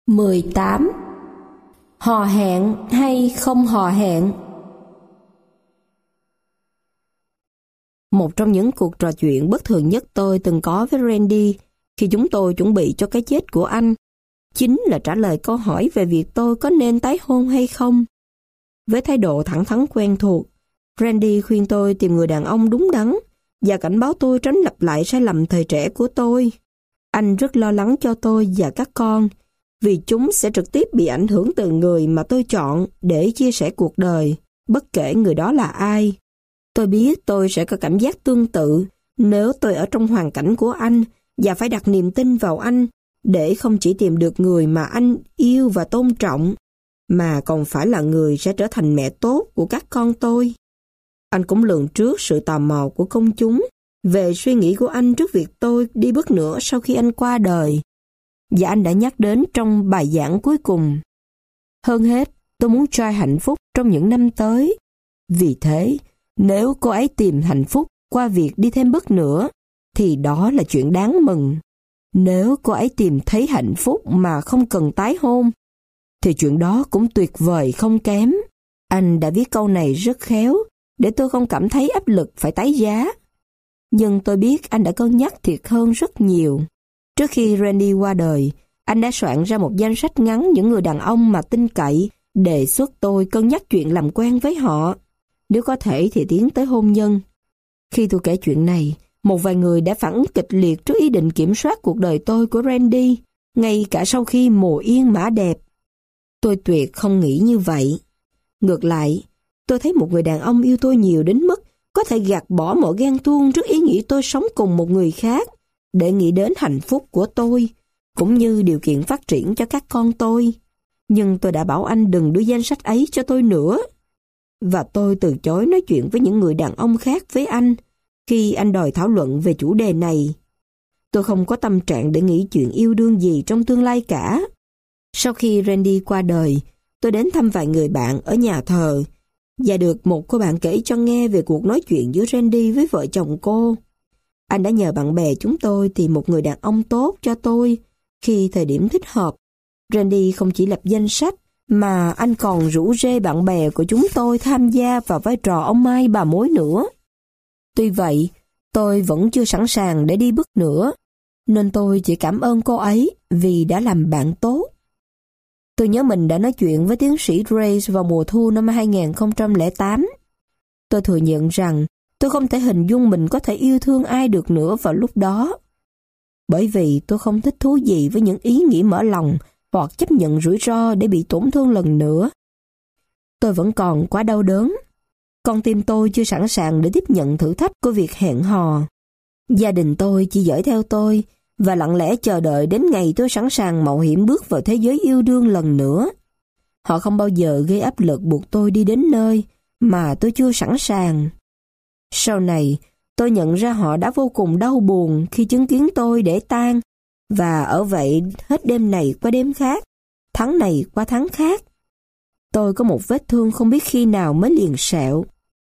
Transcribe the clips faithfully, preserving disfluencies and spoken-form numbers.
mười tám. Hò hẹn hay không hò hẹn? Một trong những cuộc trò chuyện bất thường nhất tôi từng có với Randy khi chúng tôi chuẩn bị cho cái chết của anh chính là trả lời câu hỏi về việc tôi có nên tái hôn hay không. Với thái độ thẳng thắn quen thuộc, Randy khuyên tôi tìm người đàn ông đúng đắn và cảnh báo tôi tránh lặp lại sai lầm thời trẻ của tôi. Anh rất lo lắng cho tôi và các con vì chúng sẽ trực tiếp bị ảnh hưởng từ người mà tôi chọn để chia sẻ cuộc đời, bất kể người đó là ai. Tôi biết tôi sẽ có cảm giác tương tự nếu tôi ở trong hoàn cảnh của anh và phải đặt niềm tin vào anh để không chỉ tìm được người mà anh yêu và tôn trọng, mà còn phải là người sẽ trở thành mẹ tốt của các con tôi. Anh cũng lường trước sự tò mò của công chúng về suy nghĩ của anh trước việc tôi đi bước nữa sau khi anh qua đời. Và anh đã nhắc đến trong bài giảng cuối cùng. Hơn hết, tôi muốn Joy hạnh phúc trong những năm tới. Vì thế, nếu cô ấy tìm hạnh phúc qua việc đi thêm bước nữa, thì đó là chuyện đáng mừng. Nếu cô ấy tìm thấy hạnh phúc mà không cần tái hôn, thì chuyện đó cũng tuyệt vời không kém. Anh đã viết câu này rất khéo, để tôi không cảm thấy áp lực phải tái giá. Nhưng tôi biết anh đã cân nhắc thiệt hơn rất nhiều. Trước khi Randy qua đời, anh đã soạn ra một danh sách ngắn những người đàn ông mà tin cậy, đề xuất tôi cân nhắc chuyện làm quen với họ. Nếu có thể thì tiến tới hôn nhân. Khi tôi kể chuyện này, một vài người đã phản ứng kịch liệt trước ý định kiểm soát cuộc đời tôi của Randy, ngay cả sau khi mồ yên mã đẹp. Tôi tuyệt không nghĩ như vậy. Ngược lại, tôi thấy một người đàn ông yêu tôi nhiều đến mức có thể gạt bỏ mọi ghen tuông trước ý nghĩ tôi sống cùng một người khác để nghĩ đến hạnh phúc của tôi, cũng như điều kiện phát triển cho các con tôi. Nhưng tôi đã bảo anh đừng đưa danh sách ấy cho tôi nữa. Và tôi từ chối nói chuyện với những người đàn ông khác với anh khi anh đòi thảo luận về chủ đề này. Tôi không có tâm trạng để nghĩ chuyện yêu đương gì trong tương lai cả. Sau khi Randy qua đời, tôi đến thăm vài người bạn ở nhà thờ và được một cô bạn kể cho nghe về cuộc nói chuyện giữa Randy với vợ chồng cô. Anh đã nhờ bạn bè chúng tôi tìm một người đàn ông tốt cho tôi khi thời điểm thích hợp. Randy không chỉ lập danh sách, mà anh còn rủ rê bạn bè của chúng tôi tham gia vào vai trò ông mai bà mối nữa. Tuy vậy, tôi vẫn chưa sẵn sàng để đi bước nữa, nên tôi chỉ cảm ơn cô ấy vì đã làm bạn tốt. Tôi nhớ mình đã nói chuyện với tiến sĩ Grace vào mùa thu năm hai nghìn không trăm lẻ tám. Tôi thừa nhận rằng tôi không thể hình dung mình có thể yêu thương ai được nữa vào lúc đó. Bởi vì tôi không thích thú gì với những ý nghĩ mở lòng hoặc chấp nhận rủi ro để bị tổn thương lần nữa. Tôi vẫn còn quá đau đớn. Con tim tôi chưa sẵn sàng để tiếp nhận thử thách của việc hẹn hò. Gia đình tôi chỉ dõi theo tôi và lặng lẽ chờ đợi đến ngày tôi sẵn sàng mạo hiểm bước vào thế giới yêu đương lần nữa. Họ không bao giờ gây áp lực buộc tôi đi đến nơi mà tôi chưa sẵn sàng. Sau này, tôi nhận ra họ đã vô cùng đau buồn khi chứng kiến tôi để tang, và ở vậy hết đêm này qua đêm khác, tháng này qua tháng khác. Tôi có một vết thương không biết khi nào mới liền sẹo.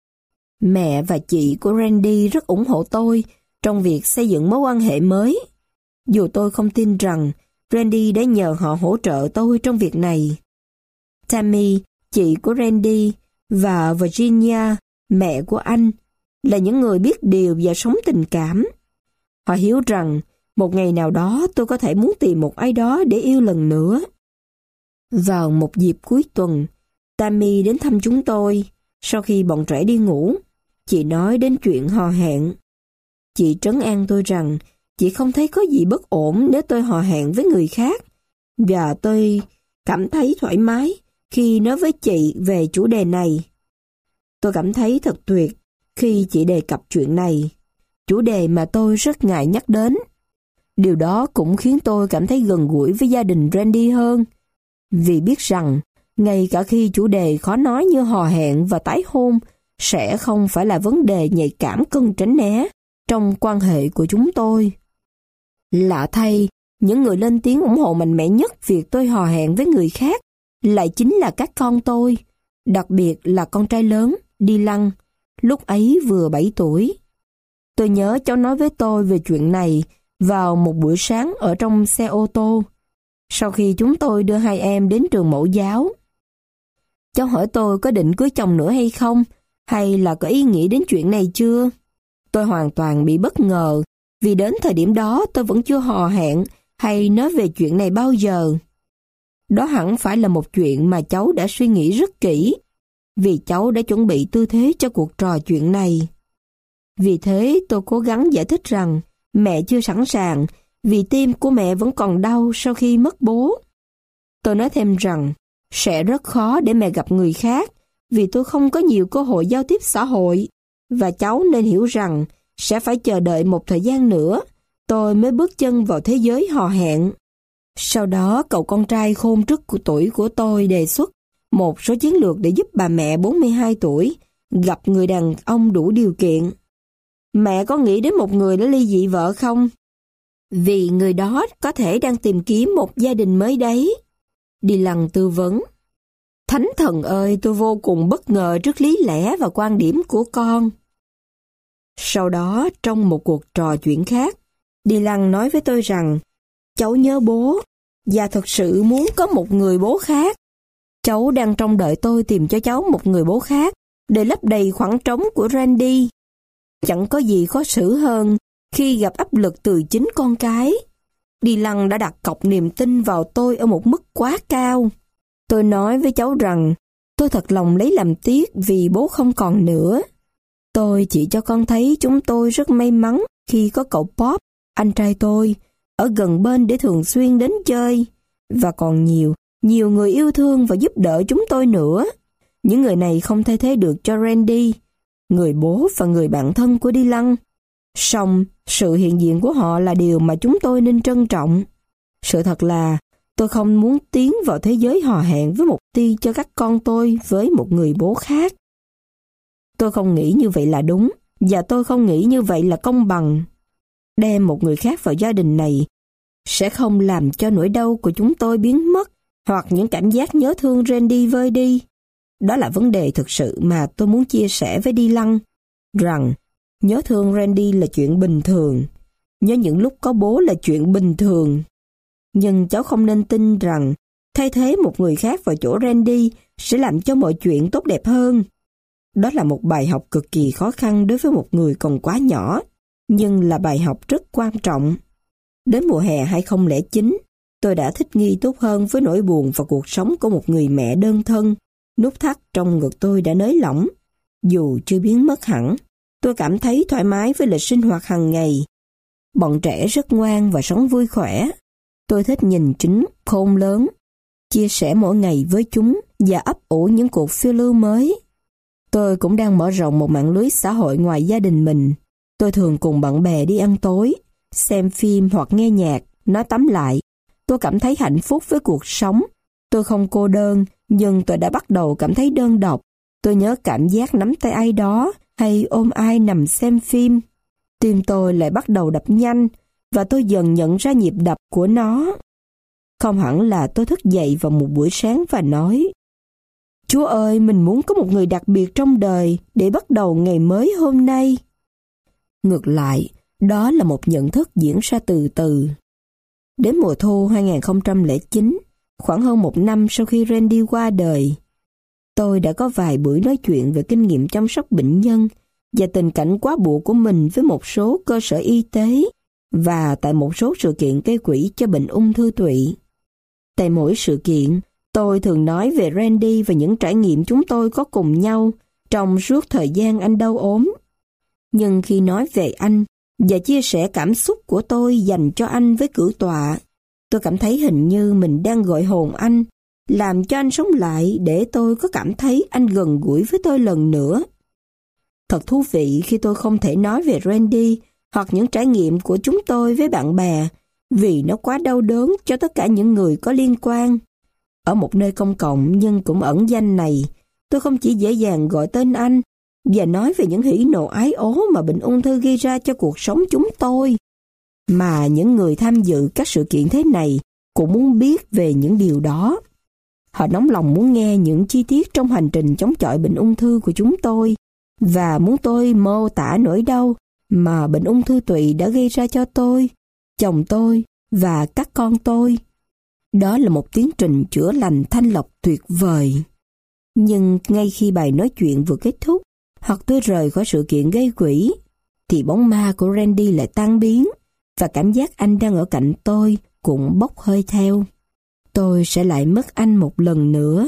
Mẹ và chị của Randy rất ủng hộ tôi trong việc xây dựng mối quan hệ mới, dù tôi không tin rằng Randy đã nhờ họ hỗ trợ tôi trong việc này. Tammy, chị của Randy, và Virginia, mẹ của anh, là những người biết điều và sống tình cảm. Họ hiểu rằng một ngày nào đó tôi có thể muốn tìm một ai đó để yêu lần nữa. Vào một dịp cuối tuần, Tammy đến thăm chúng tôi. Sau khi bọn trẻ đi ngủ, chị nói đến chuyện hò hẹn. Chị trấn an tôi rằng chị không thấy có gì bất ổn nếu tôi hò hẹn với người khác, và tôi cảm thấy thoải mái khi nói với chị về chủ đề này. Tôi cảm thấy thật tuyệt khi chị đề cập chuyện này, chủ đề mà tôi rất ngại nhắc đến. Điều đó cũng khiến tôi cảm thấy gần gũi với gia đình Randy hơn, vì biết rằng ngay cả khi chủ đề khó nói như hò hẹn và tái hôn sẽ không phải là vấn đề nhạy cảm cần tránh né trong quan hệ của chúng tôi. Lạ thay, những người lên tiếng ủng hộ mạnh mẽ nhất việc tôi hò hẹn với người khác lại chính là các con tôi, đặc biệt là con trai lớn, Dylan, lúc ấy vừa bảy tuổi. Tôi nhớ cháu nói với tôi về chuyện này vào một buổi sáng ở trong xe ô tô. sau khi chúng tôi đưa hai em đến trường mẫu giáo. Cháu hỏi tôi có định cưới chồng nữa hay không, hay là có ý nghĩ đến chuyện này chưa? Tôi hoàn toàn bị bất ngờ, vì đến thời điểm đó tôi vẫn chưa hò hẹn hay nói về chuyện này bao giờ. Đó hẳn phải là một chuyện mà cháu đã suy nghĩ rất kỹ, vì cháu đã chuẩn bị tư thế cho cuộc trò chuyện này. Vì thế tôi cố gắng giải thích rằng mẹ chưa sẵn sàng, vì tim của mẹ vẫn còn đau sau khi mất bố. Tôi nói thêm rằng sẽ rất khó để mẹ gặp người khác, vì tôi không có nhiều cơ hội giao tiếp xã hội, và cháu nên hiểu rằng sẽ phải chờ đợi một thời gian nữa, tôi mới bước chân vào thế giới hò hẹn. Sau đó cậu con trai khôn trước của tuổi của tôi đề xuất một số chiến lược để giúp bà mẹ bốn mươi hai tuổi gặp người đàn ông đủ điều kiện. Mẹ có nghĩ đến một người đã ly dị vợ không? Vì người đó có thể đang tìm kiếm một gia đình mới đấy. Dylan tư vấn. Thánh thần ơi, tôi vô cùng bất ngờ trước lý lẽ và quan điểm của con. Sau đó, trong một cuộc trò chuyện khác, Dylan nói với tôi rằng cháu nhớ bố và thật sự muốn có một người bố khác. Cháu đang trông đợi tôi tìm cho cháu một người bố khác để lấp đầy khoảng trống của Randy. Chẳng có gì khó xử hơn khi gặp áp lực từ chính con cái. Dylan đã đặt cọc niềm tin vào tôi ở một mức quá cao. Tôi nói với cháu rằng tôi thật lòng lấy làm tiếc vì bố không còn nữa. Tôi chỉ cho con thấy chúng tôi rất may mắn khi có cậu Bob, anh trai tôi, ở gần bên để thường xuyên đến chơi. Và còn nhiều, nhiều người yêu thương và giúp đỡ chúng tôi nữa. Những người này không thay thế được cho Randy, người bố và người bạn thân của Dylan. Song, sự hiện diện của họ là điều mà chúng tôi nên trân trọng. Sự thật là, tôi không muốn tiến vào thế giới hò hẹn với mục tiêu cho các con tôi với một người bố khác. Tôi không nghĩ như vậy là đúng, và tôi không nghĩ như vậy là công bằng. Đem một người khác vào gia đình này sẽ không làm cho nỗi đau của chúng tôi biến mất, hoặc những cảm giác nhớ thương Randy vơi đi. Đó là vấn đề thực sự mà tôi muốn chia sẻ với Dylan, rằng nhớ thương Randy là chuyện bình thường, nhớ những lúc có bố là chuyện bình thường. Nhưng cháu không nên tin rằng thay thế một người khác vào chỗ Randy sẽ làm cho mọi chuyện tốt đẹp hơn. Đó là một bài học cực kỳ khó khăn đối với một người còn quá nhỏ, nhưng là bài học rất quan trọng. Đến mùa hè hai không không chín, tôi đã thích nghi tốt hơn với nỗi buồn và cuộc sống của một người mẹ đơn thân. Nút thắt trong ngực tôi đã nới lỏng. Dù chưa biến mất hẳn, tôi cảm thấy thoải mái với lịch sinh hoạt hàng ngày. Bọn trẻ rất ngoan và sống vui khỏe. Tôi thích nhìn chúng khôn lớn, chia sẻ mỗi ngày với chúng và ấp ủ những cuộc phiêu lưu mới. Tôi cũng đang mở rộng một mạng lưới xã hội ngoài gia đình mình. Tôi thường cùng bạn bè đi ăn tối, xem phim hoặc nghe nhạc. Nói tóm lại, tôi cảm thấy hạnh phúc với cuộc sống. Tôi không cô đơn, nhưng tôi đã bắt đầu cảm thấy đơn độc. Tôi nhớ cảm giác nắm tay ai đó hay ôm ai nằm xem phim. Tim tôi lại bắt đầu đập nhanh, và tôi dần nhận ra nhịp đập của nó. Không hẳn là tôi thức dậy vào một buổi sáng và nói: Chúa ơi, mình muốn có một người đặc biệt trong đời để bắt đầu ngày mới hôm nay. Ngược lại, đó là một nhận thức diễn ra từ từ. Đến mùa thu hai không không chín, khoảng hơn một năm sau khi Randy qua đời, tôi đã có vài buổi nói chuyện về kinh nghiệm chăm sóc bệnh nhân và tình cảnh quá buộc của mình với một số cơ sở y tế và tại một số sự kiện gây quỹ cho bệnh ung thư tụy. Tại mỗi sự kiện, tôi thường nói về Randy và những trải nghiệm chúng tôi có cùng nhau trong suốt thời gian anh đau ốm. Nhưng khi nói về anh và chia sẻ cảm xúc của tôi dành cho anh với cử tọa, tôi cảm thấy hình như mình đang gọi hồn anh, làm cho anh sống lại để tôi có cảm thấy anh gần gũi với tôi lần nữa. Thật thú vị khi tôi không thể nói về Randy hoặc những trải nghiệm của chúng tôi với bạn bè, vì nó quá đau đớn cho tất cả những người có liên quan. Ở một nơi công cộng nhưng cũng ẩn danh này, tôi không chỉ dễ dàng gọi tên anh và nói về những hỉ nộ ái ố mà bệnh ung thư gây ra cho cuộc sống chúng tôi, mà những người tham dự các sự kiện thế này cũng muốn biết về những điều đó. Họ nóng lòng muốn nghe những chi tiết trong hành trình chống chọi bệnh ung thư của chúng tôi và muốn tôi mô tả nỗi đau mà bệnh ung thư tụy đã gây ra cho tôi, chồng tôi và các con tôi. Đó là một tiến trình chữa lành thanh lọc tuyệt vời. Nhưng ngay khi bài nói chuyện vừa kết thúc, hoặc tôi rời khỏi sự kiện gây quỹ, thì bóng ma của Randy lại tan biến, và cảm giác anh đang ở cạnh tôi cũng bốc hơi theo. Tôi sẽ lại mất anh một lần nữa.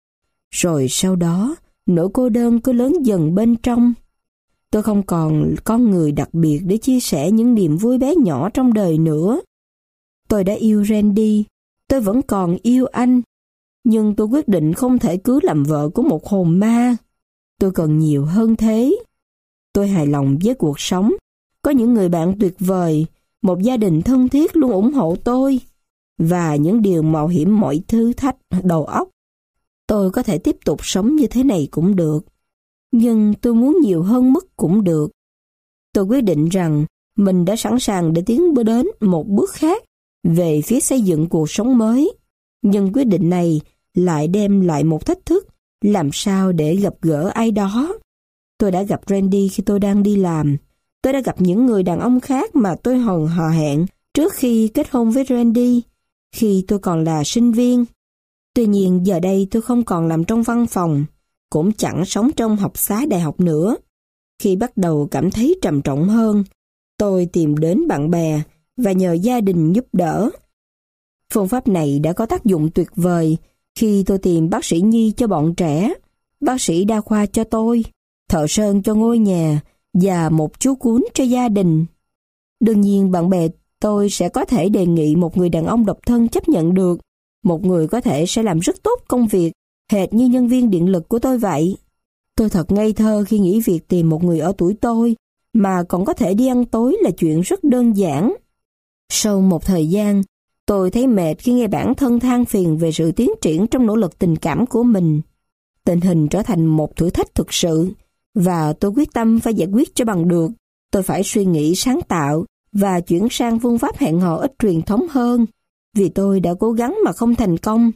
Rồi sau đó, nỗi cô đơn cứ lớn dần bên trong. Tôi không còn con người đặc biệt để chia sẻ những niềm vui bé nhỏ trong đời nữa. Tôi đã yêu Randy, tôi vẫn còn yêu anh, nhưng tôi quyết định không thể cứ làm vợ của một hồn ma. Tôi cần nhiều hơn thế. Tôi hài lòng với cuộc sống, có những người bạn tuyệt vời, một gia đình thân thiết luôn ủng hộ tôi, và những điều mạo hiểm mọi thứ thách đầu óc. Tôi có thể tiếp tục sống như thế này cũng được, nhưng tôi muốn nhiều hơn mức cũng được. Tôi quyết định rằng mình đã sẵn sàng để tiến đến một bước khác về phía xây dựng cuộc sống mới. Nhưng quyết định này lại đem lại một thách thức, làm sao để gặp gỡ ai đó. Tôi đã gặp Randy khi tôi đang đi làm. Tôi đã gặp những người đàn ông khác mà tôi hòn hò hẹn trước khi kết hôn với Randy, khi tôi còn là sinh viên. Tuy nhiên giờ đây tôi không còn làm trong văn phòng, cũng chẳng sống trong học xá đại học nữa. Khi bắt đầu cảm thấy trầm trọng hơn, tôi tìm đến bạn bè và nhờ gia đình giúp đỡ. Phương pháp này đã có tác dụng tuyệt vời khi tôi tìm bác sĩ nhi cho bọn trẻ, bác sĩ đa khoa cho tôi, thợ sơn cho ngôi nhà và một chú cún cho gia đình. Đương nhiên bạn bè tôi sẽ có thể đề nghị một người đàn ông độc thân chấp nhận được, một người có thể sẽ làm rất tốt công việc, hệt như nhân viên điện lực của tôi vậy. Tôi thật ngây thơ khi nghĩ việc tìm một người ở tuổi tôi mà còn có thể đi ăn tối là chuyện rất đơn giản. Sau một thời gian, tôi thấy mệt khi nghe bản thân than phiền về sự tiến triển trong nỗ lực tình cảm của mình. Tình hình trở thành một thử thách thực sự, và tôi quyết tâm phải giải quyết cho bằng được. Tôi phải suy nghĩ sáng tạo và chuyển sang phương pháp hẹn hò ít truyền thống hơn, vì tôi đã cố gắng mà không thành công.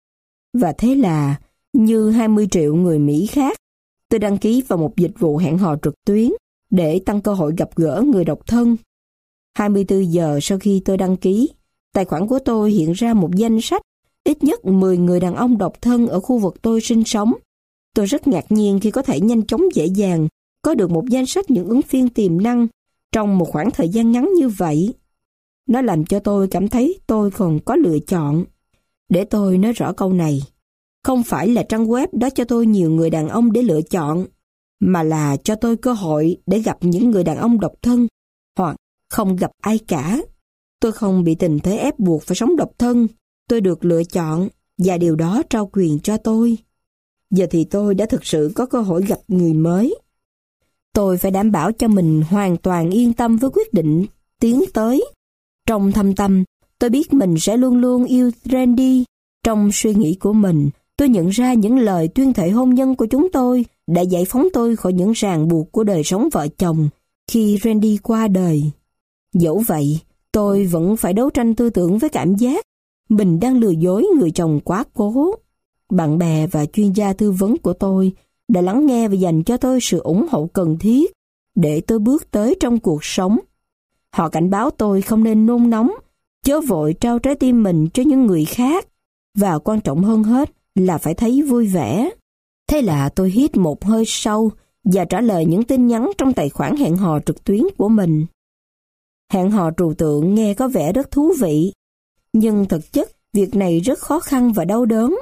Và thế là, như hai mươi triệu người Mỹ khác, tôi đăng ký vào một dịch vụ hẹn hò trực tuyến để tăng cơ hội gặp gỡ người độc thân. hai mươi tư giờ sau khi tôi đăng ký, tài khoản của tôi hiện ra một danh sách ít nhất mười người đàn ông độc thân ở khu vực tôi sinh sống. Tôi rất ngạc nhiên khi có thể nhanh chóng dễ dàng có được một danh sách những ứng viên tiềm năng trong một khoảng thời gian ngắn như vậy. Nó làm cho tôi cảm thấy tôi còn có lựa chọn. Để tôi nói rõ câu này, không phải là trang web đó cho tôi nhiều người đàn ông để lựa chọn, mà là cho tôi cơ hội để gặp những người đàn ông độc thân, hoặc không gặp ai cả. Tôi không bị tình thế ép buộc phải sống độc thân. Tôi được lựa chọn, và điều đó trao quyền cho tôi. Giờ thì tôi đã thực sự có cơ hội gặp người mới. Tôi phải đảm bảo cho mình hoàn toàn yên tâm với quyết định tiến tới. Trong thâm tâm, tôi biết mình sẽ luôn luôn yêu Randy. Trong suy nghĩ của mình, tôi nhận ra những lời tuyên thệ hôn nhân của chúng tôi đã giải phóng tôi khỏi những ràng buộc của đời sống vợ chồng khi Randy qua đời. Dẫu vậy, tôi vẫn phải đấu tranh tư tưởng với cảm giác mình đang lừa dối người chồng quá cố. Bạn bè và chuyên gia tư vấn của tôi đã lắng nghe và dành cho tôi sự ủng hộ cần thiết để tôi bước tới trong cuộc sống. Họ cảnh báo tôi không nên nôn nóng, chớ vội trao trái tim mình cho những người khác, và quan trọng hơn hết là phải thấy vui vẻ. Thế là tôi hít một hơi sâu và trả lời những tin nhắn trong tài khoản hẹn hò trực tuyến của mình. Hẹn hò trừu tượng nghe có vẻ rất thú vị, nhưng thực chất việc này rất khó khăn và đau đớn.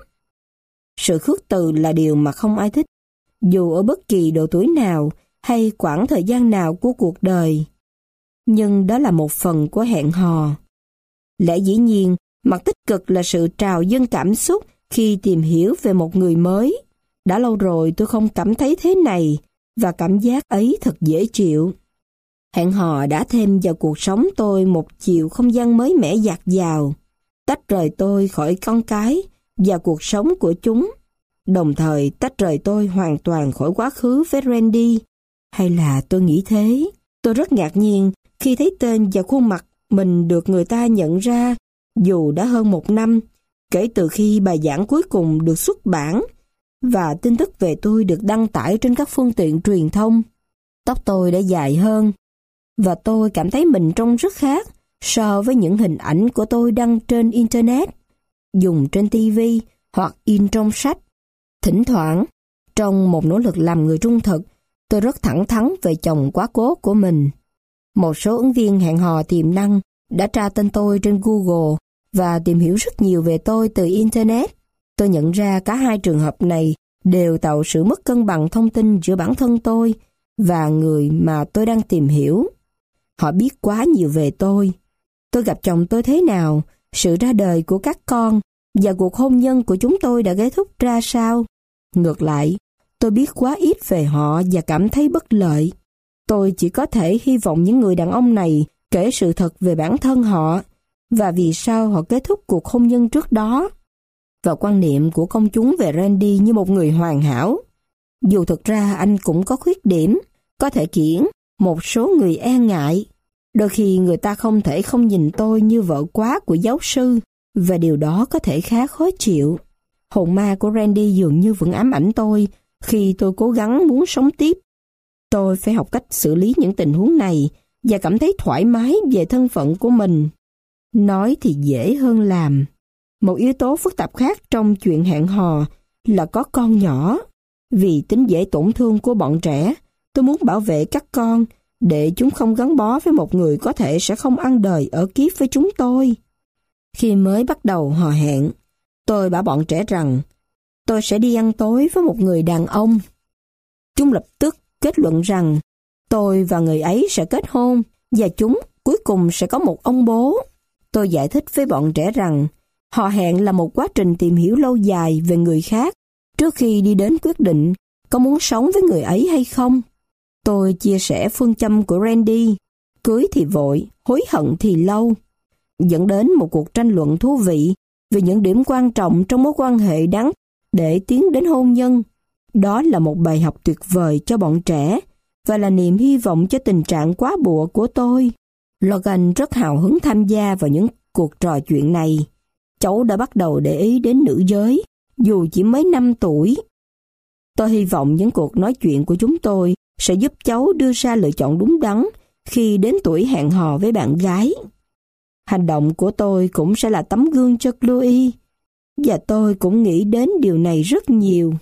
Sự khước từ là điều mà không ai thích, dù ở bất kỳ độ tuổi nào hay quãng thời gian nào của cuộc đời. Nhưng đó là một phần của hẹn hò. Lẽ dĩ nhiên, mặt tích cực là sự trào dâng cảm xúc khi tìm hiểu về một người mới. Đã lâu rồi tôi không cảm thấy thế này, và cảm giác ấy thật dễ chịu. Hẹn hò đã thêm vào cuộc sống tôi một chiều không gian mới mẻ dạt dào, tách rời tôi khỏi con cái và cuộc sống của chúng, đồng thời tách rời tôi hoàn toàn khỏi quá khứ với Randy. Hay là tôi nghĩ thế? Tôi rất ngạc nhiên khi thấy tên và khuôn mặt mình được người ta nhận ra, dù đã hơn một năm kể từ khi bài giảng cuối cùng được xuất bản và tin tức về tôi được đăng tải trên các phương tiện truyền thông. Tóc tôi đã dài hơn, và tôi cảm thấy mình trông rất khác so với những hình ảnh của tôi đăng trên Internet. dùng trên ti vi hoặc in trong sách. Thỉnh thoảng, trong một nỗ lực làm người trung thực, tôi rất thẳng thắn về chồng quá cố của mình. Một số ứng viên hẹn hò tiềm năng đã tra tên tôi trên Google và tìm hiểu rất nhiều về tôi từ Internet. Tôi nhận ra cả hai trường hợp này đều tạo sự mất cân bằng thông tin giữa bản thân tôi và người mà tôi đang tìm hiểu. Họ biết quá nhiều về tôi. Tôi gặp chồng tôi thế nào, sự ra đời của các con và cuộc hôn nhân của chúng tôi đã kết thúc ra sao. Ngược lại, tôi biết quá ít về họ và cảm thấy bất lợi. Tôi chỉ có thể hy vọng những người đàn ông này kể sự thật về bản thân họ và vì sao họ kết thúc cuộc hôn nhân trước đó. Và quan niệm của công chúng về Randy như một người hoàn hảo. Dù thực ra anh cũng có khuyết điểm, có thể khiến một số người e ngại. Đôi khi người ta không thể không nhìn tôi như vợ quá của giáo sư, và điều đó có thể khá khó chịu. Hồn ma của Randy dường như vẫn ám ảnh tôi khi tôi cố gắng muốn sống tiếp. Tôi phải học cách xử lý những tình huống này và cảm thấy thoải mái về thân phận của mình. Nói thì dễ hơn làm. Một yếu tố phức tạp khác trong chuyện hẹn hò là có con nhỏ. Vì tính dễ tổn thương của bọn trẻ, tôi muốn bảo vệ các con để chúng không gắn bó với một người có thể sẽ không ăn đời ở kiếp với chúng tôi. Khi mới bắt đầu hò hẹn, tôi bảo bọn trẻ rằng tôi sẽ đi ăn tối với một người đàn ông. Chúng lập tức kết luận rằng tôi và người ấy sẽ kết hôn và chúng cuối cùng sẽ có một ông bố. Tôi giải thích với bọn trẻ rằng hò hẹn là một quá trình tìm hiểu lâu dài về người khác trước khi đi đến quyết định có muốn sống với người ấy hay không. Tôi chia sẻ phương châm của Randy, cưới thì vội, hối hận thì lâu, dẫn đến một cuộc tranh luận thú vị về những điểm quan trọng trong mối quan hệ đáng để tiến đến hôn nhân. Đó là một bài học tuyệt vời cho bọn trẻ và là niềm hy vọng cho tình trạng quá bụa của tôi. Logan rất hào hứng tham gia vào những cuộc trò chuyện này. Cháu đã bắt đầu để ý đến nữ giới, dù chỉ mới năm tuổi. Tôi hy vọng những cuộc nói chuyện của chúng tôi sẽ giúp cháu đưa ra lựa chọn đúng đắn khi đến tuổi hẹn hò với bạn gái. Hành động của tôi cũng sẽ là tấm gương cho Chloe, và tôi cũng nghĩ đến điều này rất nhiều.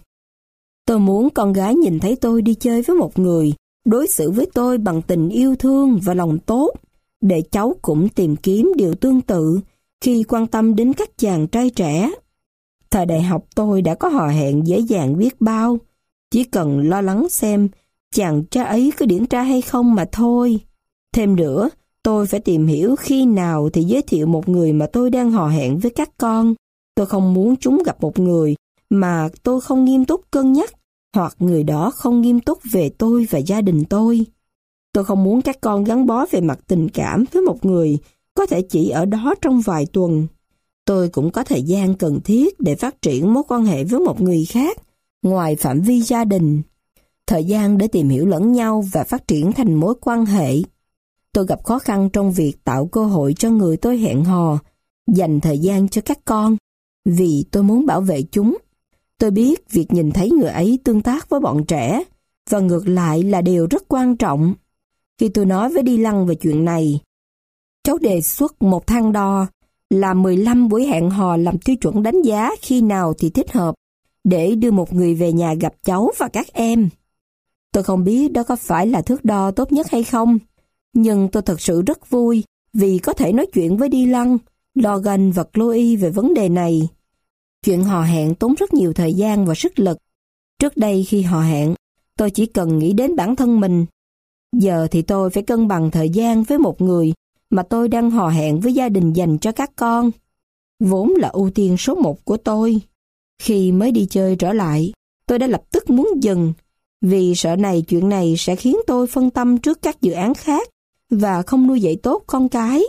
Tôi muốn con gái nhìn thấy tôi đi chơi với một người, đối xử với tôi bằng tình yêu thương và lòng tốt, để cháu cũng tìm kiếm điều tương tự khi quan tâm đến các chàng trai trẻ. Thời đại học tôi đã có hò hẹn dễ dàng biết bao, chỉ cần lo lắng xem chàng trai ấy có điển trai hay không mà thôi. Thêm nữa, tôi phải tìm hiểu khi nào thì giới thiệu một người mà tôi đang hò hẹn với các con. Tôi không muốn chúng gặp một người mà tôi không nghiêm túc cân nhắc, hoặc người đó không nghiêm túc về tôi và gia đình tôi. Tôi không muốn các con gắn bó về mặt tình cảm với một người có thể chỉ ở đó trong vài tuần. Tôi cũng có thời gian cần thiết để phát triển mối quan hệ với một người khác, ngoài phạm vi gia đình. Thời gian để tìm hiểu lẫn nhau và phát triển thành mối quan hệ. Tôi gặp khó khăn trong việc tạo cơ hội cho người tôi hẹn hò, dành thời gian cho các con, vì tôi muốn bảo vệ chúng. Tôi biết việc nhìn thấy người ấy tương tác với bọn trẻ, và ngược lại là điều rất quan trọng. Khi tôi nói với Dylan về chuyện này, cháu đề xuất một thang đo là mười lăm buổi hẹn hò làm tiêu chuẩn đánh giá khi nào thì thích hợp để đưa một người về nhà gặp cháu và các em. Tôi không biết đó có phải là thước đo tốt nhất hay không, nhưng tôi thật sự rất vui vì có thể nói chuyện với Dylan, Logan và Chloe về vấn đề này. Chuyện hò hẹn tốn rất nhiều thời gian và sức lực. Trước đây khi hò hẹn, tôi chỉ cần nghĩ đến bản thân mình. Giờ thì tôi phải cân bằng thời gian với một người mà tôi đang hò hẹn với gia đình dành cho các con. Vốn là ưu tiên số một của tôi. Khi mới đi chơi trở lại, tôi đã lập tức muốn dừng, vì sợ này chuyện này sẽ khiến tôi phân tâm trước các dự án khác và không nuôi dạy tốt con cái.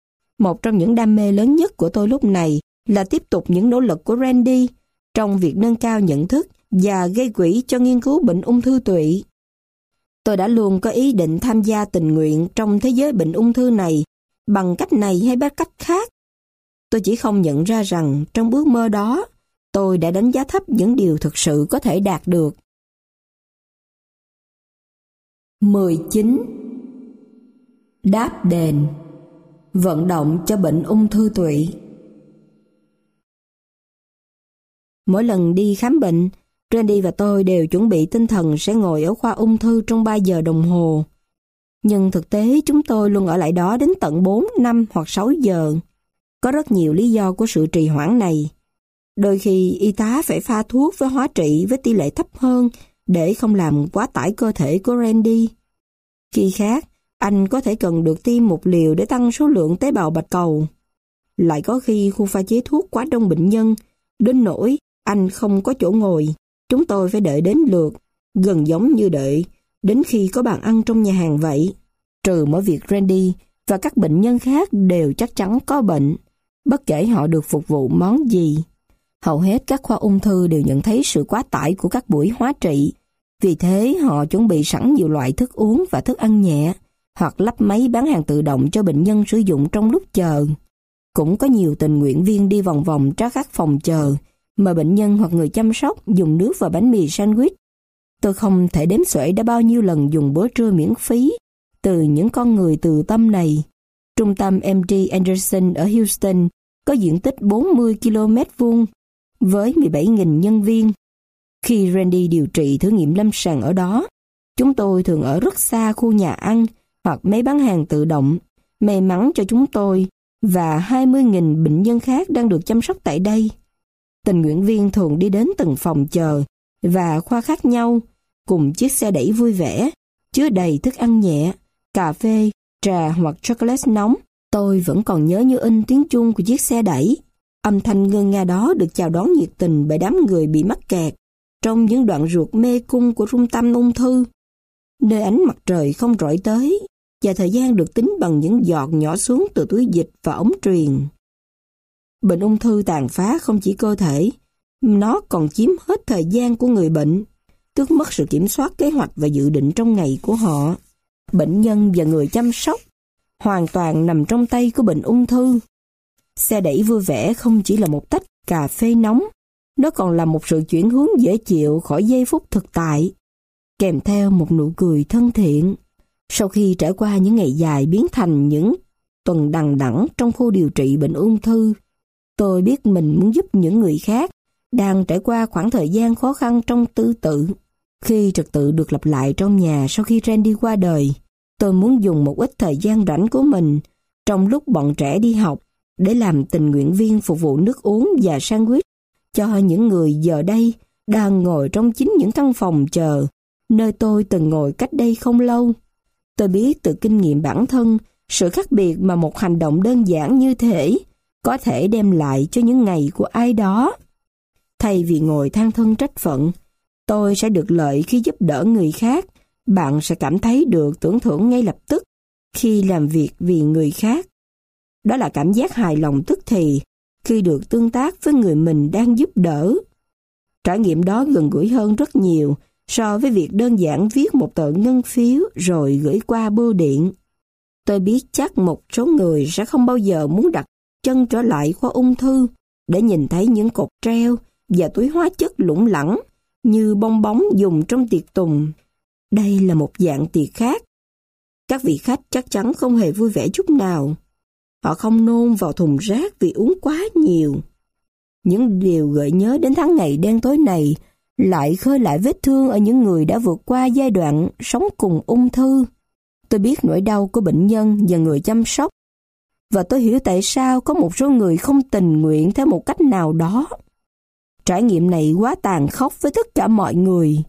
Một trong những đam mê lớn nhất của tôi lúc này là tiếp tục những nỗ lực của Randy trong việc nâng cao nhận thức và gây quỹ cho nghiên cứu bệnh ung thư tụy. Tôi đã luôn có ý định tham gia tình nguyện trong thế giới bệnh ung thư này bằng cách này hay bằng cách khác. Tôi chỉ không nhận ra rằng trong ước mơ đó, tôi đã đánh giá thấp những điều thực sự có thể đạt được. mười chín. Đáp đền. Vận động cho bệnh ung thư tụy. Mỗi lần đi khám bệnh, Randy và tôi đều chuẩn bị tinh thần sẽ ngồi ở khoa ung thư trong ba giờ đồng hồ. Nhưng thực tế chúng tôi luôn ở lại đó đến tận bốn, năm hoặc sáu giờ. Có rất nhiều lý do của sự trì hoãn này. Đôi khi y tá phải pha thuốc với hóa trị với tỷ lệ thấp hơn để không làm quá tải cơ thể của Randy. Khi khác, anh có thể cần được tiêm một liều để tăng số lượng tế bào bạch cầu. Lại có khi khu pha chế thuốc quá đông bệnh nhân, đến nỗi anh không có chỗ ngồi. Chúng tôi phải đợi đến lượt, gần giống như đợi đến khi có bàn ăn trong nhà hàng vậy. Trừ mỗi việc Randy và các bệnh nhân khác đều chắc chắn có bệnh, bất kể họ được phục vụ món gì. Hầu hết các khoa ung thư đều nhận thấy sự quá tải của các buổi hóa trị. Vì thế họ chuẩn bị sẵn nhiều loại thức uống và thức ăn nhẹ, hoặc lắp máy bán hàng tự động cho bệnh nhân sử dụng trong lúc chờ. Cũng có nhiều tình nguyện viên đi vòng vòng ra các phòng chờ, mời bệnh nhân hoặc người chăm sóc dùng nước và bánh mì sandwich. Tôi không thể đếm xuể đã bao nhiêu lần dùng bữa trưa miễn phí từ những con người từ tâm này. Trung tâm em đê Anderson ở Houston có diện tích bốn mươi ki lô mét vuông với mười bảy nghìn nhân viên. Khi Randy điều trị thử nghiệm lâm sàng ở đó, chúng tôi thường ở rất xa khu nhà ăn hoặc máy bán hàng tự động. May mắn cho chúng tôi và hai mươi nghìn bệnh nhân khác đang được chăm sóc tại đây. Tình nguyện viên thường đi đến từng phòng chờ và khoa khác nhau cùng chiếc xe đẩy vui vẻ, chứa đầy thức ăn nhẹ, cà phê, trà hoặc chocolate nóng. Tôi vẫn còn nhớ như in tiếng chuông của chiếc xe đẩy. Âm thanh ngân nga đó được chào đón nhiệt tình bởi đám người bị mắc kẹt trong những đoạn ruột mê cung của trung tâm ung thư, nơi ánh mặt trời không rọi tới và thời gian được tính bằng những giọt nhỏ xuống từ túi dịch và ống truyền. Bệnh ung thư tàn phá không chỉ cơ thể, nó còn chiếm hết thời gian của người bệnh, tước mất sự kiểm soát kế hoạch và dự định trong ngày của họ. Bệnh nhân và người chăm sóc hoàn toàn nằm trong tay của bệnh ung thư. Xe đẩy vui vẻ không chỉ là một tách cà phê nóng, nó còn là một sự chuyển hướng dễ chịu khỏi giây phút thực tại, kèm theo một nụ cười thân thiện. Sau khi trải qua những ngày dài biến thành những tuần đằng đẵng trong khu điều trị bệnh ung thư, tôi biết mình muốn giúp những người khác đang trải qua khoảng thời gian khó khăn trong tư tự. Khi trật tự được lập lại trong nhà sau khi Randy qua đời, tôi muốn dùng một ít thời gian rảnh của mình trong lúc bọn trẻ đi học để làm tình nguyện viên phục vụ nước uống và sandwich cho những người giờ đây đang ngồi trong chính những căn phòng chờ, nơi tôi từng ngồi cách đây không lâu. Tôi biết từ kinh nghiệm bản thân sự khác biệt mà một hành động đơn giản như thế có thể đem lại cho những ngày của ai đó. Thay vì ngồi than thân trách phận, tôi sẽ được lợi khi giúp đỡ người khác. Bạn sẽ cảm thấy được tưởng thưởng ngay lập tức khi làm việc vì người khác. Đó là cảm giác hài lòng tức thì khi được tương tác với người mình đang giúp đỡ. Trải nghiệm đó gần gũi hơn rất nhiều so với việc đơn giản viết một tờ ngân phiếu rồi gửi qua bưu điện. Tôi biết chắc một số người sẽ không bao giờ muốn đặt chân trở lại khoa ung thư để nhìn thấy những cột treo và túi hóa chất lủng lẳng như bong bóng dùng trong tiệc tùng. Đây là một dạng tiệc khác. Các vị khách chắc chắn không hề vui vẻ chút nào. Họ không nôn vào thùng rác vì uống quá nhiều. Những điều gợi nhớ đến tháng ngày đen tối này lại khơi lại vết thương ở những người đã vượt qua giai đoạn sống cùng ung thư. Tôi biết nỗi đau của bệnh nhân và người chăm sóc, và tôi hiểu tại sao có một số người không tình nguyện theo một cách nào đó. Trải nghiệm này quá tàn khốc với tất cả mọi người.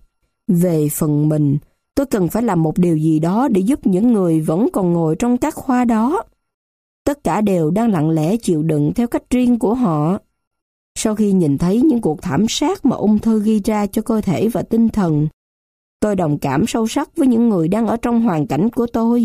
Về phần mình, tôi cần phải làm một điều gì đó để giúp những người vẫn còn ngồi trong các khoa đó. Tất cả đều đang lặng lẽ chịu đựng theo cách riêng của họ. Sau khi nhìn thấy những cuộc thảm sát mà ung thư gây ra cho cơ thể và tinh thần, tôi đồng cảm sâu sắc với những người đang ở trong hoàn cảnh của tôi.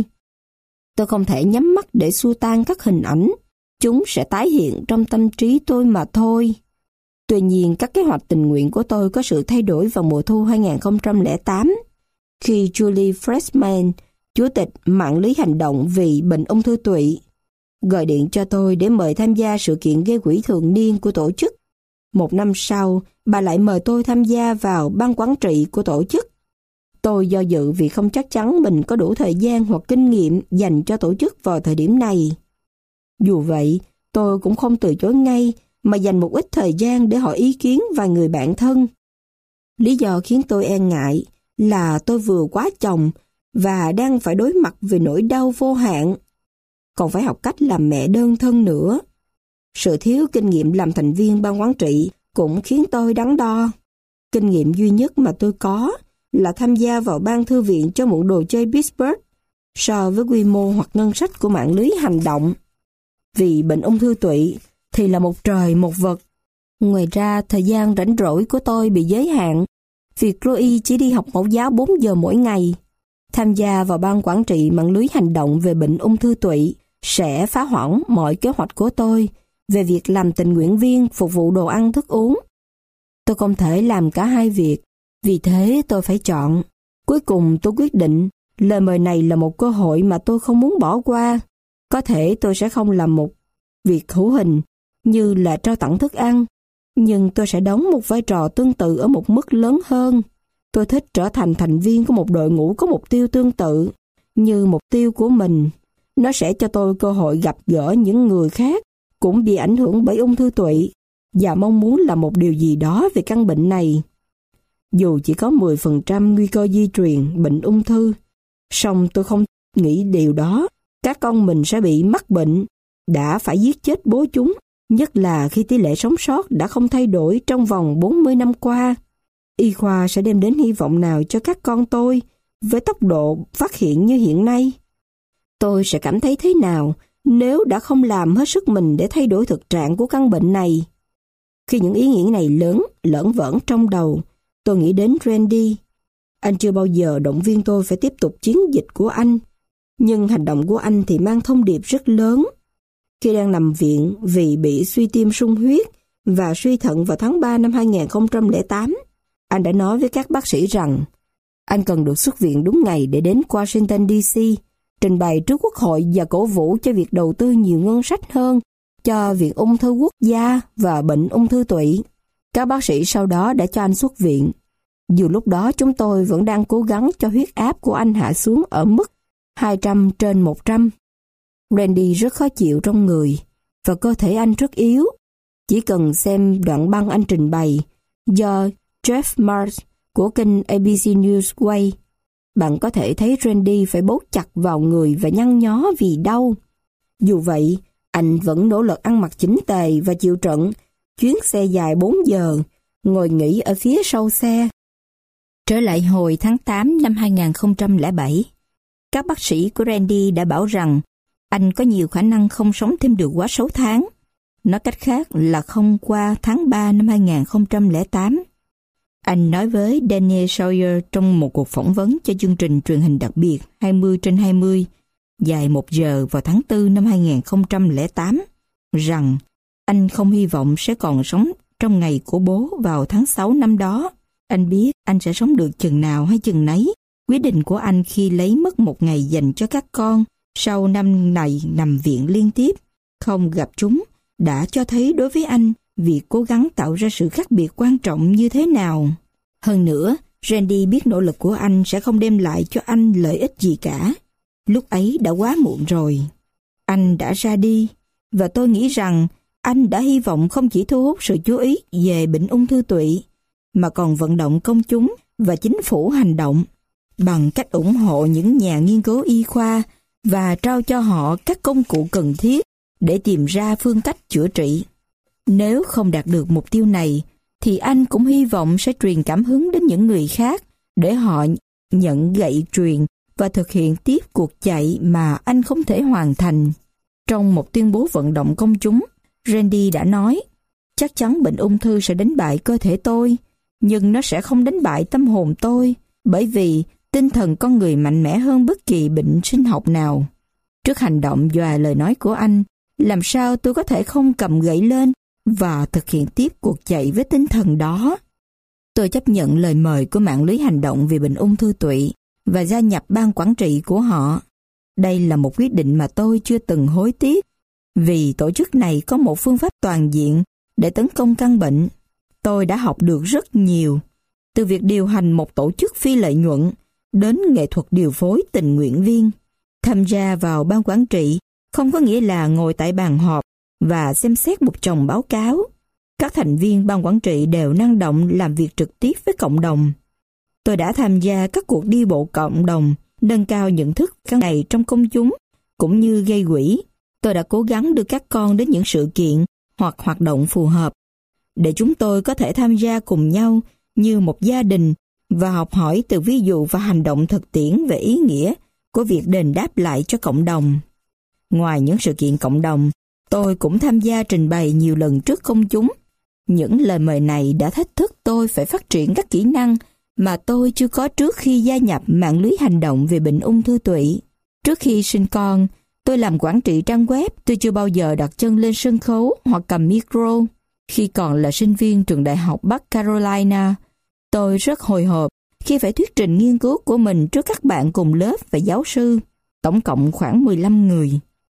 Tôi không thể nhắm mắt để xua tan các hình ảnh. Chúng sẽ tái hiện trong tâm trí tôi mà thôi. Tuy nhiên, các kế hoạch tình nguyện của tôi có sự thay đổi vào mùa thu hai không không tám, khi Julie Freshman, Chủ tịch Mạng lưới hành động vì bệnh ung thư tụy, gọi điện cho tôi để mời tham gia sự kiện gây quỹ thường niên của tổ chức. Một năm sau, bà lại mời tôi tham gia vào ban quản trị của tổ chức. Tôi do dự vì không chắc chắn mình có đủ thời gian hoặc kinh nghiệm dành cho tổ chức vào thời điểm này. Dù vậy, tôi cũng không từ chối ngay mà dành một ít thời gian để hỏi ý kiến vài người bạn thân. Lý do khiến tôi e ngại là tôi vừa quá chồng và đang phải đối mặt với nỗi đau vô hạn, còn phải học cách làm mẹ đơn thân nữa. Sự thiếu kinh nghiệm làm thành viên ban quản trị cũng khiến tôi đắn đo. Kinh nghiệm duy nhất mà tôi có là tham gia vào ban thư viện cho một đồ chơi Pittsburgh so với quy mô hoặc ngân sách của mạng lưới hành động. Vì bệnh ung thư tụy thì là một trời một vực. Ngoài ra, thời gian rảnh rỗi của tôi bị giới hạn. Việc Chloe chỉ đi học mẫu giáo bốn giờ mỗi ngày. Tham gia vào ban quản trị mạng lưới hành động về bệnh ung thư tụy sẽ phá hoại mọi kế hoạch của tôi về việc làm tình nguyện viên phục vụ đồ ăn thức uống. Tôi không thể làm cả hai việc, vì thế tôi phải chọn. Cuối cùng tôi quyết định lời mời này là một cơ hội mà tôi không muốn bỏ qua. Có thể tôi sẽ không làm một việc hữu hình như là trao tặng thức ăn, nhưng tôi sẽ đóng một vai trò tương tự ở một mức lớn hơn. Tôi thích trở thành thành viên của một đội ngũ có mục tiêu tương tự như mục tiêu của mình. Nó sẽ cho tôi cơ hội gặp gỡ những người khác cũng bị ảnh hưởng bởi ung thư tụy và mong muốn làm một điều gì đó về căn bệnh này. Dù chỉ có mười phần trăm nguy cơ di truyền bệnh ung thư, song tôi không nghĩ điều đó. Các con mình sẽ bị mắc bệnh, đã phải giết chết bố chúng, nhất là khi tỷ lệ sống sót đã không thay đổi trong vòng bốn mươi năm qua. Y khoa sẽ đem đến hy vọng nào cho các con tôi với tốc độ phát hiện như hiện nay? Tôi sẽ cảm thấy thế nào nếu đã không làm hết sức mình để thay đổi thực trạng của căn bệnh này? Khi những ý nghĩ này lớn, lởn vởn trong đầu, tôi nghĩ đến Randy. Anh chưa bao giờ động viên tôi phải tiếp tục chiến dịch của anh, nhưng hành động của anh thì mang thông điệp rất lớn. Khi đang nằm viện vì bị suy tim sung huyết và suy thận vào tháng ba năm hai nghìn không trăm lẻ tám, anh đã nói với các bác sĩ rằng anh cần được xuất viện đúng ngày để đến Washington đê xê, trình bày trước Quốc hội và cổ vũ cho việc đầu tư nhiều ngân sách hơn cho Viện Ung thư Quốc gia và bệnh ung thư tụy. Các bác sĩ sau đó đã cho anh xuất viện. Dù lúc đó chúng tôi vẫn đang cố gắng cho huyết áp của anh hạ xuống ở mức hai trăm trên một trăm. Randy rất khó chịu trong người và cơ thể anh rất yếu. Chỉ cần xem đoạn băng anh trình bày do Jeff Mars của kênh a bê xê News quay, bạn có thể thấy Randy phải bấu chặt vào người và nhăn nhó vì đau. Dù vậy, anh vẫn nỗ lực ăn mặc chỉnh tề và chịu trận chuyến xe dài bốn giờ, ngồi nghỉ ở phía sau xe. Trở lại hồi tháng tám năm hai nghìn không trăm lẻ bảy, các bác sĩ của Randy đã bảo rằng anh có nhiều khả năng không sống thêm được quá sáu tháng. Nói cách khác là không qua tháng ba năm hai nghìn không trăm lẻ tám. Anh nói với Daniel Sawyer trong một cuộc phỏng vấn cho chương trình truyền hình đặc biệt hai mươi trên hai mươi dài một giờ vào tháng tư năm hai nghìn không trăm lẻ tám rằng anh không hy vọng sẽ còn sống trong ngày của bố vào tháng sáu năm đó. Anh biết anh sẽ sống được chừng nào hay chừng nấy. Quyết định của anh khi lấy mất một ngày dành cho các con sau năm này nằm viện liên tiếp, không gặp chúng, đã cho thấy đối với anh việc cố gắng tạo ra sự khác biệt quan trọng như thế nào. Hơn nữa, Randy biết nỗ lực của anh sẽ không đem lại cho anh lợi ích gì cả. Lúc ấy đã quá muộn rồi. Anh đã ra đi, và tôi nghĩ rằng anh đã hy vọng không chỉ thu hút sự chú ý về bệnh ung thư tụy, mà còn vận động công chúng và chính phủ hành động bằng cách ủng hộ những nhà nghiên cứu y khoa và trao cho họ các công cụ cần thiết để tìm ra phương cách chữa trị. Nếu không đạt được mục tiêu này, thì anh cũng hy vọng sẽ truyền cảm hứng đến những người khác để họ nhận gậy truyền và thực hiện tiếp cuộc chạy mà anh không thể hoàn thành. Trong một tuyên bố vận động công chúng, Randy đã nói, chắc chắn bệnh ung thư sẽ đánh bại cơ thể tôi, nhưng nó sẽ không đánh bại tâm hồn tôi, bởi vì tinh thần con người mạnh mẽ hơn bất kỳ bệnh sinh học nào. Trước hành động và lời nói của anh, làm sao tôi có thể không cầm gậy lên và thực hiện tiếp cuộc chạy với tinh thần đó? Tôi chấp nhận lời mời của mạng lưới hành động về bệnh ung thư tụy và gia nhập ban quản trị của họ. Đây là một quyết định mà tôi chưa từng hối tiếc, vì tổ chức này có một phương pháp toàn diện để tấn công căn bệnh. Tôi đã học được rất nhiều, từ việc điều hành một tổ chức phi lợi nhuận đến nghệ thuật điều phối tình nguyện viên. Tham gia vào ban quản trị không có nghĩa là ngồi tại bàn họp và xem xét một chồng báo cáo. Các thành viên ban quản trị đều năng động làm việc trực tiếp với cộng đồng. Tôi đã tham gia các cuộc đi bộ cộng đồng, nâng cao nhận thức các ngày trong công chúng, cũng như gây quỹ. Tôi đã cố gắng đưa các con đến những sự kiện hoặc hoạt động phù hợp, để chúng tôi có thể tham gia cùng nhau như một gia đình và học hỏi từ ví dụ và hành động thực tiễn về ý nghĩa của việc đền đáp lại cho cộng đồng. Ngoài những sự kiện cộng đồng, tôi cũng tham gia trình bày nhiều lần trước công chúng. Những lời mời này đã thách thức tôi phải phát triển các kỹ năng mà tôi chưa có trước khi gia nhập mạng lưới hành động về bệnh ung thư tụy. Trước khi sinh con, tôi làm quản trị trang web, tôi chưa bao giờ đặt chân lên sân khấu hoặc cầm micro. Khi còn là sinh viên trường đại học Bắc Carolina, tôi rất hồi hộp khi phải thuyết trình nghiên cứu của mình trước các bạn cùng lớp và giáo sư, tổng cộng khoảng mười lăm người.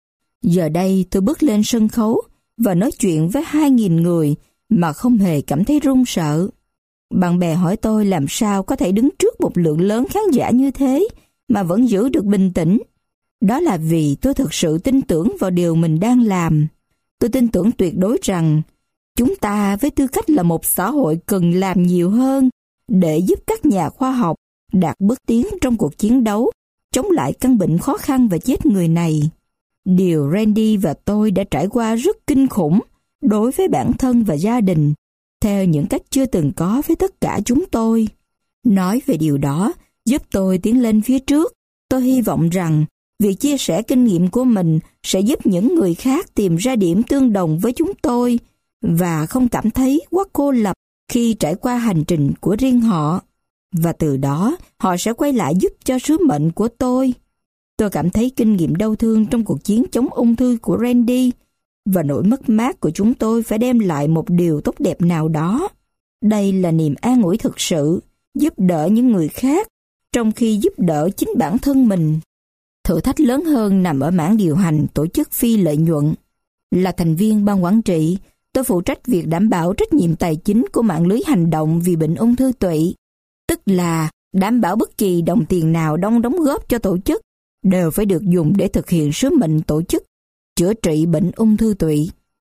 Giờ đây tôi bước lên sân khấu và nói chuyện với hai nghìn người mà không hề cảm thấy run sợ. Bạn bè hỏi tôi làm sao có thể đứng trước một lượng lớn khán giả như thế mà vẫn giữ được bình tĩnh. Đó là vì tôi thực sự tin tưởng vào điều mình đang làm. Tôi tin tưởng tuyệt đối rằng chúng ta với tư cách là một xã hội cần làm nhiều hơn để giúp các nhà khoa học đạt bước tiến trong cuộc chiến đấu chống lại căn bệnh khó khăn và chết người này. Điều Randy và tôi đã trải qua rất kinh khủng đối với bản thân và gia đình, theo những cách chưa từng có với tất cả chúng tôi. Nói về điều đó giúp tôi tiến lên phía trước. Tôi hy vọng rằng việc chia sẻ kinh nghiệm của mình sẽ giúp những người khác tìm ra điểm tương đồng với chúng tôi và không cảm thấy quá cô lập khi trải qua hành trình của riêng họ. Và từ đó, họ sẽ quay lại giúp cho sứ mệnh của tôi. Tôi cảm thấy kinh nghiệm đau thương trong cuộc chiến chống ung thư của Randy và nỗi mất mát của chúng tôi phải đem lại một điều tốt đẹp nào đó. Đây là niềm an ủi thực sự, giúp đỡ những người khác, trong khi giúp đỡ chính bản thân mình. Thử thách lớn hơn nằm ở mảng điều hành tổ chức phi lợi nhuận. Là thành viên ban quản trị, tôi phụ trách việc đảm bảo trách nhiệm tài chính của mạng lưới hành động vì bệnh ung thư tụy, tức là đảm bảo bất kỳ đồng tiền nào đông đóng góp cho tổ chức đều phải được dùng để thực hiện sứ mệnh tổ chức chữa trị bệnh ung thư tụy.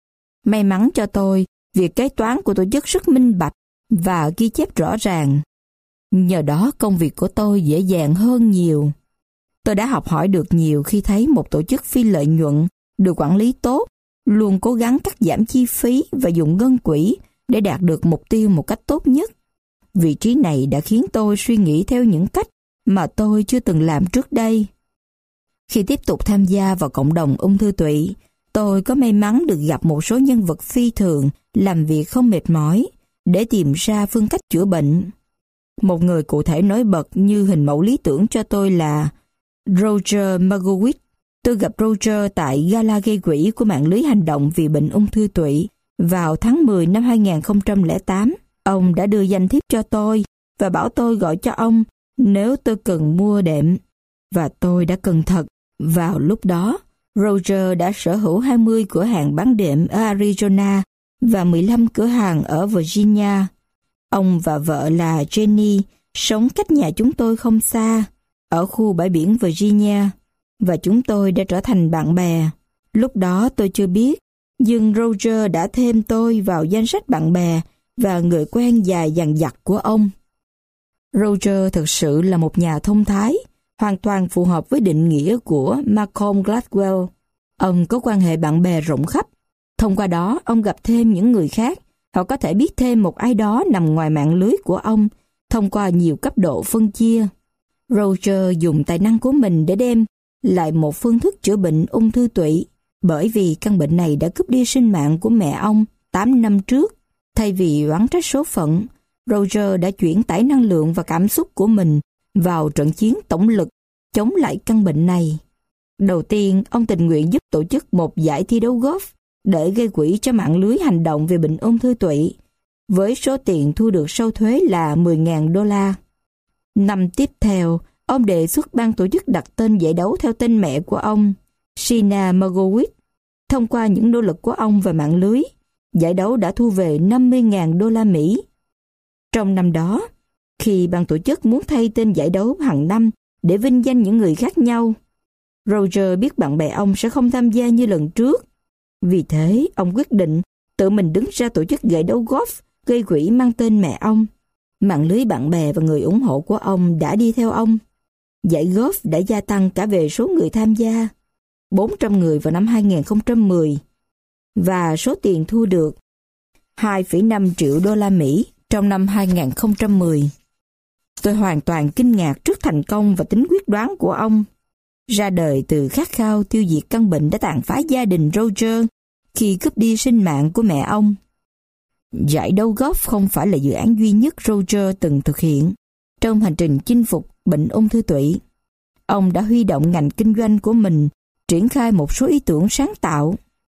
May mắn cho tôi, việc kế toán của tổ chức rất minh bạch và ghi chép rõ ràng. Nhờ đó công việc của tôi dễ dàng hơn nhiều. Tôi đã học hỏi được nhiều khi thấy một tổ chức phi lợi nhuận được quản lý tốt, luôn cố gắng cắt giảm chi phí và dùng ngân quỹ để đạt được mục tiêu một cách tốt nhất. Vị trí này đã khiến tôi suy nghĩ theo những cách mà tôi chưa từng làm trước đây. Khi tiếp tục tham gia vào cộng đồng ung thư tụy, tôi có may mắn được gặp một số nhân vật phi thường làm việc không mệt mỏi để tìm ra phương cách chữa bệnh. Một người cụ thể nổi bật như hình mẫu lý tưởng cho tôi là Roger Margowitz. Tôi gặp Roger tại gala gây quỹ của mạng lưới hành động vì bệnh ung thư tụy vào tháng mười năm hai nghìn không trăm lẻ tám. Ông đã đưa danh thiếp cho tôi và bảo tôi gọi cho ông nếu tôi cần mua đệm. Và tôi đã cần thật. Vào lúc đó, Roger đã sở hữu hai mươi cửa hàng bán đệm ở Arizona và mười lăm cửa hàng ở Virginia. Ông và vợ là Jenny sống cách nhà chúng tôi không xa, ở khu bãi biển Virginia, và chúng tôi đã trở thành bạn bè. Lúc đó tôi chưa biết, nhưng Roger đã thêm tôi vào danh sách bạn bè và người quen dài dằng dặc của ông. Roger thực sự là một nhà thông thái, hoàn toàn phù hợp với định nghĩa của Malcolm Gladwell. Ông có quan hệ bạn bè rộng khắp. Thông qua đó, ông gặp thêm những người khác. Họ có thể biết thêm một ai đó nằm ngoài mạng lưới của ông thông qua nhiều cấp độ phân chia. Roger dùng tài năng của mình để đem lại một phương thức chữa bệnh ung thư tụy, bởi vì căn bệnh này đã cướp đi sinh mạng của mẹ ông tám năm trước. Thay vì oán trách số phận, Roger đã chuyển tải năng lượng và cảm xúc của mình vào trận chiến tổng lực chống lại căn bệnh này. Đầu tiên, ông tình nguyện giúp tổ chức một giải thi đấu golf để gây quỹ cho mạng lưới hành động về bệnh ung thư tụy, với số tiền thu được sau thuế là mười nghìn đô la. Năm tiếp theo, ông đề xuất ban tổ chức đặt tên giải đấu theo tên mẹ của ông, Sheena Margowitz. Thông qua những nỗ lực của ông và mạng lưới, giải đấu đã thu về năm mươi nghìn đô la Mỹ. Trong năm đó, khi ban tổ chức muốn thay tên giải đấu hàng năm để vinh danh những người khác nhau, Roger biết bạn bè ông sẽ không tham gia như lần trước. Vì thế, ông quyết định tự mình đứng ra tổ chức giải đấu golf gây quỹ mang tên mẹ ông. Mạng lưới bạn bè và người ủng hộ của ông đã đi theo ông. Giải golf đã gia tăng cả về số người tham gia, bốn trăm người vào năm hai nghìn không trăm mười, và số tiền thu được hai phẩy năm triệu đô la Mỹ trong năm hai nghìn không trăm mười. Tôi hoàn toàn kinh ngạc trước thành công và tính quyết đoán của ông, ra đời từ khát khao tiêu diệt căn bệnh đã tàn phá gia đình Roger khi cướp đi sinh mạng của mẹ ông. Giải đấu golf không phải là dự án duy nhất Roger từng thực hiện trong hành trình chinh phục bệnh ung thư tụy. Ông đã huy động ngành kinh doanh của mình, triển khai một số ý tưởng sáng tạo.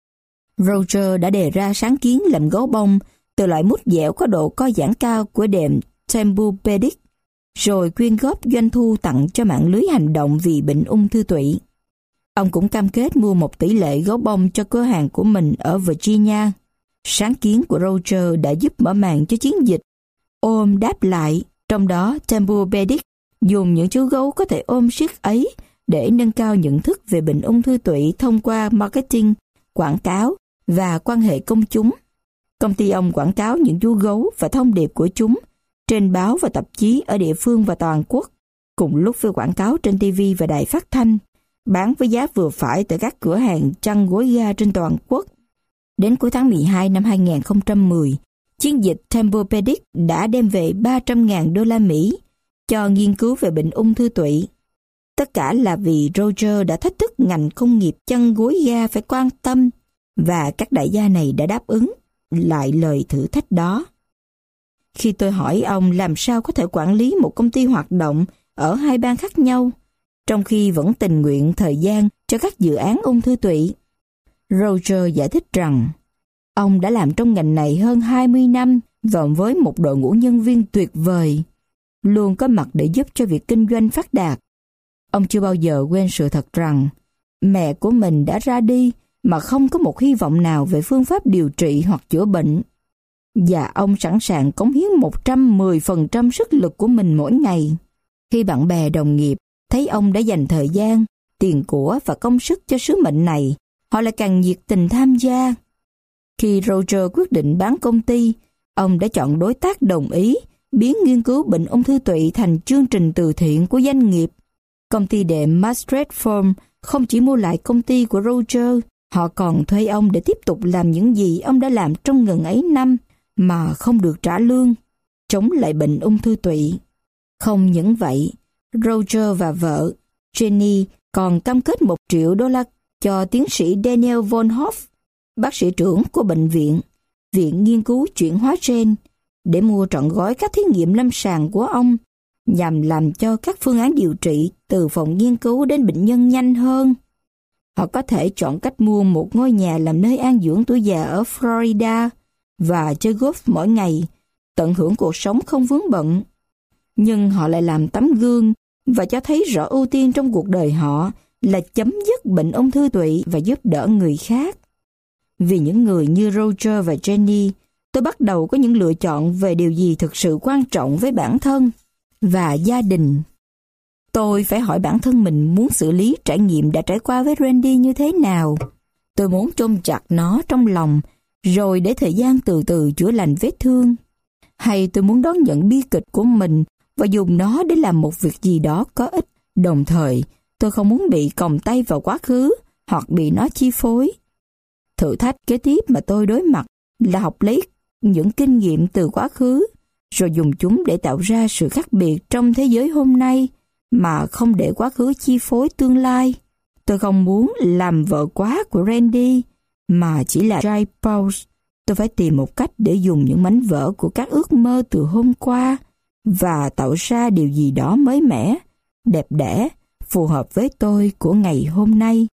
Roger đã đề ra sáng kiến làm gấu bông từ loại mút dẻo có độ co giãn cao của đệm Tempur-Pedic, rồi quyên góp doanh thu tặng cho mạng lưới hành động vì bệnh ung thư tụy. Ông cũng cam kết mua một tỷ lệ gấu bông cho cửa hàng của mình ở Virginia. Sáng kiến của Roger đã giúp mở màn cho chiến dịch ôm đáp lại, trong đó Tempur-Pedic dùng những chú gấu có thể ôm siết ấy để nâng cao nhận thức về bệnh ung thư tụy thông qua marketing, quảng cáo và quan hệ công chúng. Công ty ông quảng cáo những chú gấu và thông điệp của chúng trên báo và tạp chí ở địa phương và toàn quốc, cùng lúc với quảng cáo trên ti vi và đài phát thanh, bán với giá vừa phải tại các cửa hàng chăn gối ga trên toàn quốc. Đến cuối tháng mười hai năm hai nghìn không trăm mười, chiến dịch Tempur-Pedic đã đem về ba trăm nghìn đô la Mỹ cho nghiên cứu về bệnh ung thư tụy. Tất cả là vì Roger đã thách thức ngành công nghiệp chăn gối ga phải quan tâm, và các đại gia này đã đáp ứng lại lời thử thách đó. Khi tôi hỏi ông làm sao có thể quản lý một công ty hoạt động ở hai bang khác nhau, trong khi vẫn tình nguyện thời gian cho các dự án ung thư tụy, Roger giải thích rằng ông đã làm trong ngành này hơn hai mươi năm và với một đội ngũ nhân viên tuyệt vời, luôn có mặt để giúp cho việc kinh doanh phát đạt. Ông chưa bao giờ quên sự thật rằng mẹ của mình đã ra đi mà không có một hy vọng nào về phương pháp điều trị hoặc chữa bệnh. Và ông sẵn sàng cống hiến một trăm mười phần trăm sức lực của mình mỗi ngày. Khi bạn bè đồng nghiệp thấy ông đã dành thời gian, tiền của và công sức cho sứ mệnh này, họ lại càng nhiệt tình tham gia. Khi Roger quyết định bán công ty, ông đã chọn đối tác đồng ý biến nghiên cứu bệnh ung thư tụy thành chương trình từ thiện của doanh nghiệp. Công ty đệm Maastricht Firm không chỉ mua lại công ty của Roger, họ còn thuê ông để tiếp tục làm những gì ông đã làm trong ngần ấy năm mà không được trả lương, chống lại bệnh ung thư tụy. Không những vậy, Roger và vợ, Jenny, còn cam kết một triệu đô la cho tiến sĩ Daniel von Hoff, bác sĩ trưởng của bệnh viện, Viện Nghiên cứu Chuyển hóa gen, để mua trọn gói các thí nghiệm lâm sàng của ông, nhằm làm cho các phương án điều trị từ phòng nghiên cứu đến bệnh nhân nhanh hơn. Họ có thể chọn cách mua một ngôi nhà làm nơi an dưỡng tuổi già ở Florida và chơi golf mỗi ngày, tận hưởng cuộc sống không vướng bận. Nhưng họ lại làm tấm gương và cho thấy rõ ưu tiên trong cuộc đời họ là chấm dứt bệnh ung thư tụy và giúp đỡ người khác. Vì những người như Roger và Jenny, tôi bắt đầu có những lựa chọn về điều gì thực sự quan trọng với bản thân và gia đình. Tôi phải hỏi bản thân mình muốn xử lý trải nghiệm đã trải qua với Randy như thế nào. Tôi muốn chôn chặt nó trong lòng, rồi để thời gian từ từ chữa lành vết thương. Hay tôi muốn đón nhận bi kịch của mình và dùng nó để làm một việc gì đó có ích. Đồng thời, tôi không muốn bị còng tay vào quá khứ hoặc bị nó chi phối. Thử thách kế tiếp mà tôi đối mặt là học lấy những kinh nghiệm từ quá khứ, rồi dùng chúng để tạo ra sự khác biệt trong thế giới hôm nay mà không để quá khứ chi phối tương lai. Tôi không muốn làm vợ quá của Randy, mà chỉ là dry pause. Tôi phải tìm một cách để dùng những mảnh vỡ của các ước mơ từ hôm qua và tạo ra điều gì đó mới mẻ, đẹp đẽ, phù hợp với tôi của ngày hôm nay.